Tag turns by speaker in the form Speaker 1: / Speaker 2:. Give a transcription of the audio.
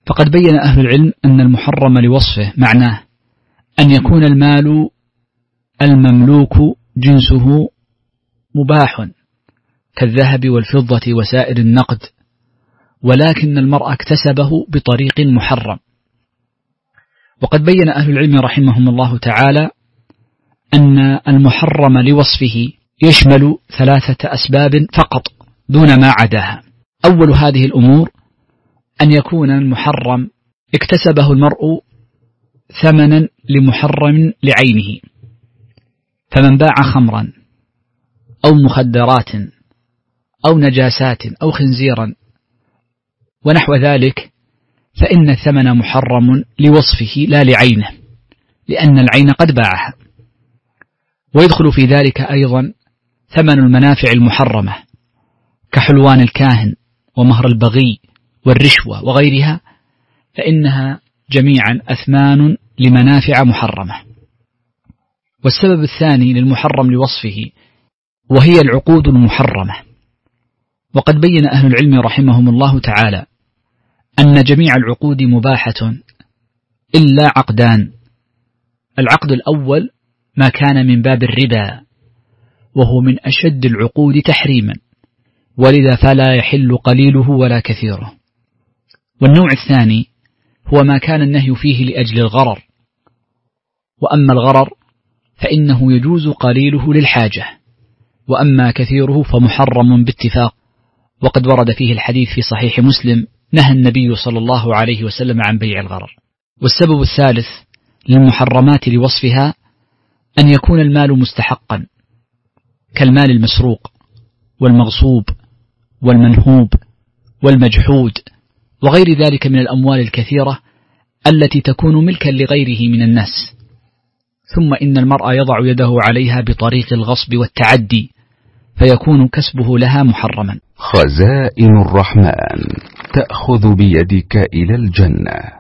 Speaker 1: فقد بين أهل العلم أن المحرم لوصفه معناه أن يكون المال المملوك جنسه مباح كالذهب والفضة وسائر النقد، ولكن المرء اكتسبه بطريق محرم. وقد بين أهل العلم رحمهم الله تعالى أن المحرم لوصفه يشمل 3 أسباب فقط دون ما عداها. أول هذه الأمور أن يكون المحرم اكتسبه المرء ثمنا لمحرم لعينه، فمن باع خمرا أو مخدرات أو نجاسات أو خنزيرا ونحو ذلك فإن الثمن محرم لوصفه لا لعينه، لأن العين قد باعها. ويدخل في ذلك أيضا ثمن المنافع المحرمة كحلوان الكاهن ومهر البغي والرشوة وغيرها، فإنها جميعا أثمان لمنافع محرمة. والسبب الثاني للمحرم لوصفه وهي العقود المحرمة. وقد بين أهل العلم رحمهم الله تعالى أن جميع العقود مباحة إلا عقدان. العقد الأول ما كان من باب الربا، وهو من أشد العقود تحريما، ولذا فلا يحل قليله ولا كثيره. والنوع الثاني هو ما كان النهي فيه لأجل الغرر، وأما الغرر فإنه يجوز قليله للحاجة، وأما كثيره فمحرم باتفاق. وقد ورد فيه الحديث في صحيح مسلم نهى النبي صلى الله عليه وسلم عن بيع الغرر. والسبب الثالث للمحرمات لوصفها أن يكون المال مستحقا كالمال المسروق والمغصوب والمنهوب والمجحود وغير ذلك من الأموال الكثيرة التي تكون ملكا لغيره من الناس، ثم إن المرء يضع يده عليها بطريق الغصب والتعدي فيكون كسبه لها محرما.
Speaker 2: خزائن الرحمن تأخذ بيدك إلى الجنة.